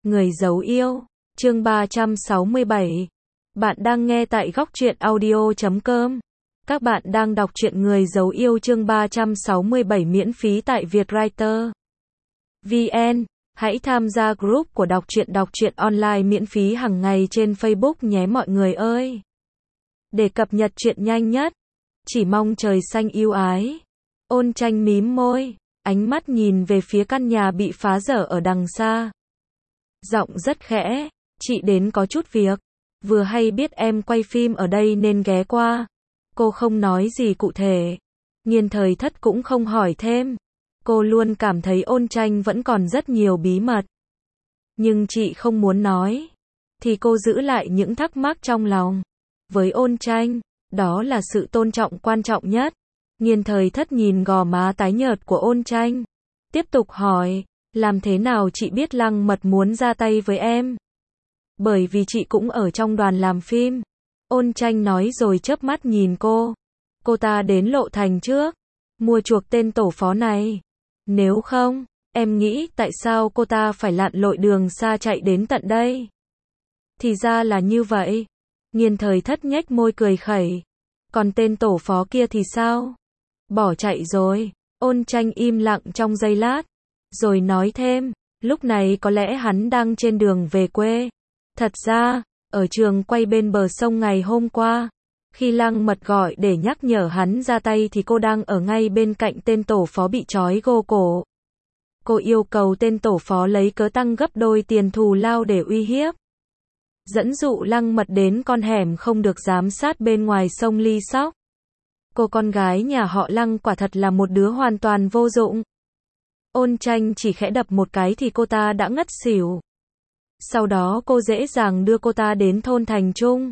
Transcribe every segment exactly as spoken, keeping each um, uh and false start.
Người giấu yêu, chương ba trăm sáu mươi bảy. Bạn đang nghe tại góc truyện audio chấm com. Các bạn đang đọc truyện Người giấu yêu chương ba trăm sáu mươi bảy miễn phí tại Vietwriter vê en. Hãy tham gia group của đọc truyện đọc truyện online miễn phí hàng ngày trên Facebook nhé mọi người ơi. Để cập nhật truyện nhanh nhất, chỉ mong trời xanh yêu ái. Ôn Tranh mím môi, ánh mắt nhìn về phía căn nhà bị phá dở ở đằng xa. Giọng rất khẽ, chị đến có chút việc, vừa hay biết em quay phim ở đây nên ghé qua. Cô không nói gì cụ thể, Nhiên Thời Thất cũng không hỏi thêm. Cô luôn cảm thấy Ôn Tranh vẫn còn rất nhiều bí mật. Nhưng chị không muốn nói, thì cô giữ lại những thắc mắc trong lòng. Với Ôn Tranh, đó là sự tôn trọng quan trọng nhất. Nhiên Thời Thất nhìn gò má tái nhợt của Ôn Tranh, tiếp tục hỏi, làm thế nào chị biết Lăng Mật muốn ra tay với em? Bởi vì chị cũng ở trong đoàn làm phim. Ôn Tranh nói rồi chớp mắt nhìn cô. Cô ta đến Lộ Thành trước, mua chuộc tên tổ phó này. Nếu không, em nghĩ tại sao cô ta phải lặn lội đường xa chạy đến tận đây? Thì ra là như vậy. Nhiên Thời Thất nhếch môi cười khẩy. Còn tên tổ phó kia thì sao? Bỏ chạy rồi. Ôn Tranh im lặng trong giây lát, rồi nói thêm, lúc này có lẽ hắn đang trên đường về quê. Thật ra, ở trường quay bên bờ sông ngày hôm qua, khi Lăng Mật gọi để nhắc nhở hắn ra tay thì cô đang ở ngay bên cạnh tên tổ phó bị trói gô cổ. Cô yêu cầu tên tổ phó lấy cớ tăng gấp đôi tiền thù lao để uy hiếp, dẫn dụ Lăng Mật đến con hẻm không được giám sát bên ngoài sông Ly Sóc. Cô con gái nhà họ Lăng quả thật là một đứa hoàn toàn vô dụng. Ôn Tranh chỉ khẽ đập một cái thì cô ta đã ngất xỉu. Sau đó cô dễ dàng đưa cô ta đến thôn Thành Trung.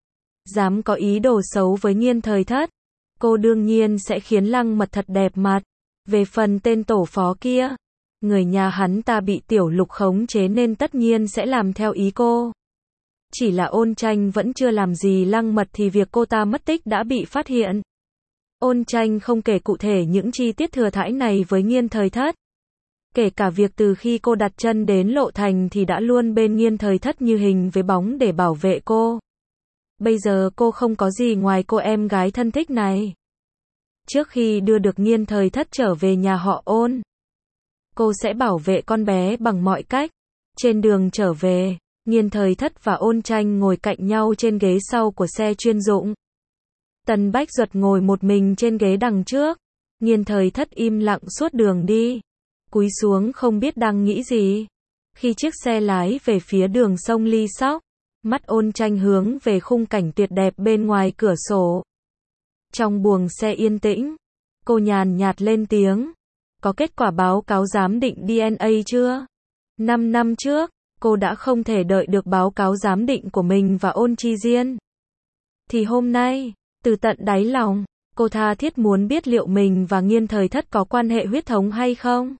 Dám có ý đồ xấu với Nhiên Thời Thất, cô đương nhiên sẽ khiến Lăng Mật thật đẹp mặt. Về phần tên tổ phó kia, người nhà hắn ta bị Tiểu Lục khống chế nên tất nhiên sẽ làm theo ý cô. Chỉ là Ôn Tranh vẫn chưa làm gì Lăng Mật thì việc cô ta mất tích đã bị phát hiện. Ôn Tranh không kể cụ thể những chi tiết thừa thãi này với Nhiên Thời Thất. Kể cả việc từ khi cô đặt chân đến Lộ Thành thì đã luôn bên Nhiên Thời Thất như hình với bóng để bảo vệ cô. Bây giờ cô không có gì ngoài cô em gái thân thích này. Trước khi đưa được Nhiên Thời Thất trở về nhà họ Ôn, cô sẽ bảo vệ con bé bằng mọi cách. Trên đường trở về, Nhiên Thời Thất và Ôn Tranh ngồi cạnh nhau trên ghế sau của xe chuyên dụng. Tần Bách Duật ngồi một mình trên ghế đằng trước. Nhiên Thời Thất im lặng suốt đường đi, cúi xuống không biết đang nghĩ gì. Khi chiếc xe lái về phía đường sông Ly Sóc, mắt Ôn Tranh hướng về khung cảnh tuyệt đẹp bên ngoài cửa sổ. Trong buồng xe yên tĩnh, cô nhàn nhạt lên tiếng, có kết quả báo cáo giám định đê en a chưa? Năm năm trước, cô đã không thể đợi được báo cáo giám định của mình và Ôn Chi Diên. Thì hôm nay, từ tận đáy lòng, cô tha thiết muốn biết liệu mình và Nhiên Thời Thất có quan hệ huyết thống hay không.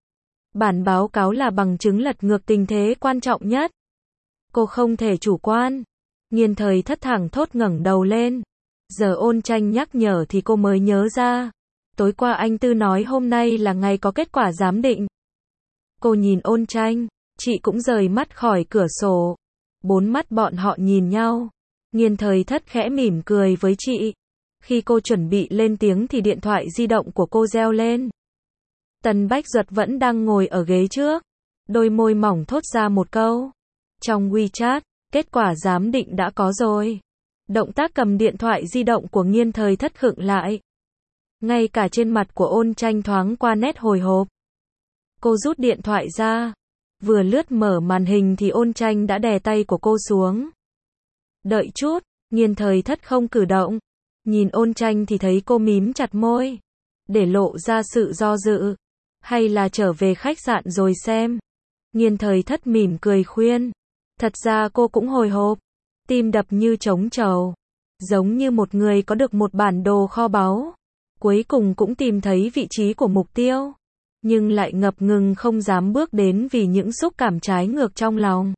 Bản báo cáo là bằng chứng lật ngược tình thế quan trọng nhất. Cô không thể chủ quan. Nhiên Thời Thất thẳng thốt ngẩng đầu lên. Giờ Ôn Tranh nhắc nhở thì cô mới nhớ ra. Tối qua anh Tư nói hôm nay là ngày có kết quả giám định. Cô nhìn Ôn Tranh, chị cũng rời mắt khỏi cửa sổ. Bốn mắt bọn họ nhìn nhau. Nhiên Thời Thất khẽ mỉm cười với chị. Khi cô chuẩn bị lên tiếng thì điện thoại di động của cô reo lên. Tần Bách Duật vẫn đang ngồi ở ghế trước. Đôi môi mỏng thốt ra một câu. Trong WeChat, kết quả giám định đã có rồi. Động tác cầm điện thoại di động của Nhiên Thời Thất khựng lại. Ngay cả trên mặt của Ôn Tranh thoáng qua nét hồi hộp. Cô rút điện thoại ra. Vừa lướt mở màn hình thì Ôn Tranh đã đè tay của cô xuống. Đợi chút, Nhiên Thời Thất không cử động. Nhìn Ôn Tranh thì thấy cô mím chặt môi, để lộ ra sự do dự. Hay là trở về khách sạn rồi xem. Nhiên Thời Thất mỉm cười khuyên. Thật ra cô cũng hồi hộp, tim đập như trống trầu, giống như một người có được một bản đồ kho báu, cuối cùng cũng tìm thấy vị trí của mục tiêu, nhưng lại ngập ngừng không dám bước đến vì những xúc cảm trái ngược trong lòng.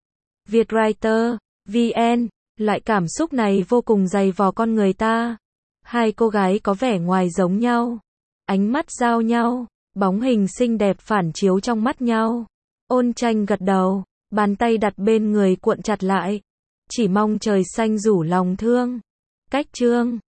Vietwriter vê en, loại cảm xúc này vô cùng dày vò con người ta. Hai cô gái có vẻ ngoài giống nhau, ánh mắt giao nhau, bóng hình xinh đẹp phản chiếu trong mắt nhau. Ôn Tranh gật đầu, Bàn tay đặt bên người cuộn chặt lại. Chỉ mong trời xanh rủ lòng thương. Cách chương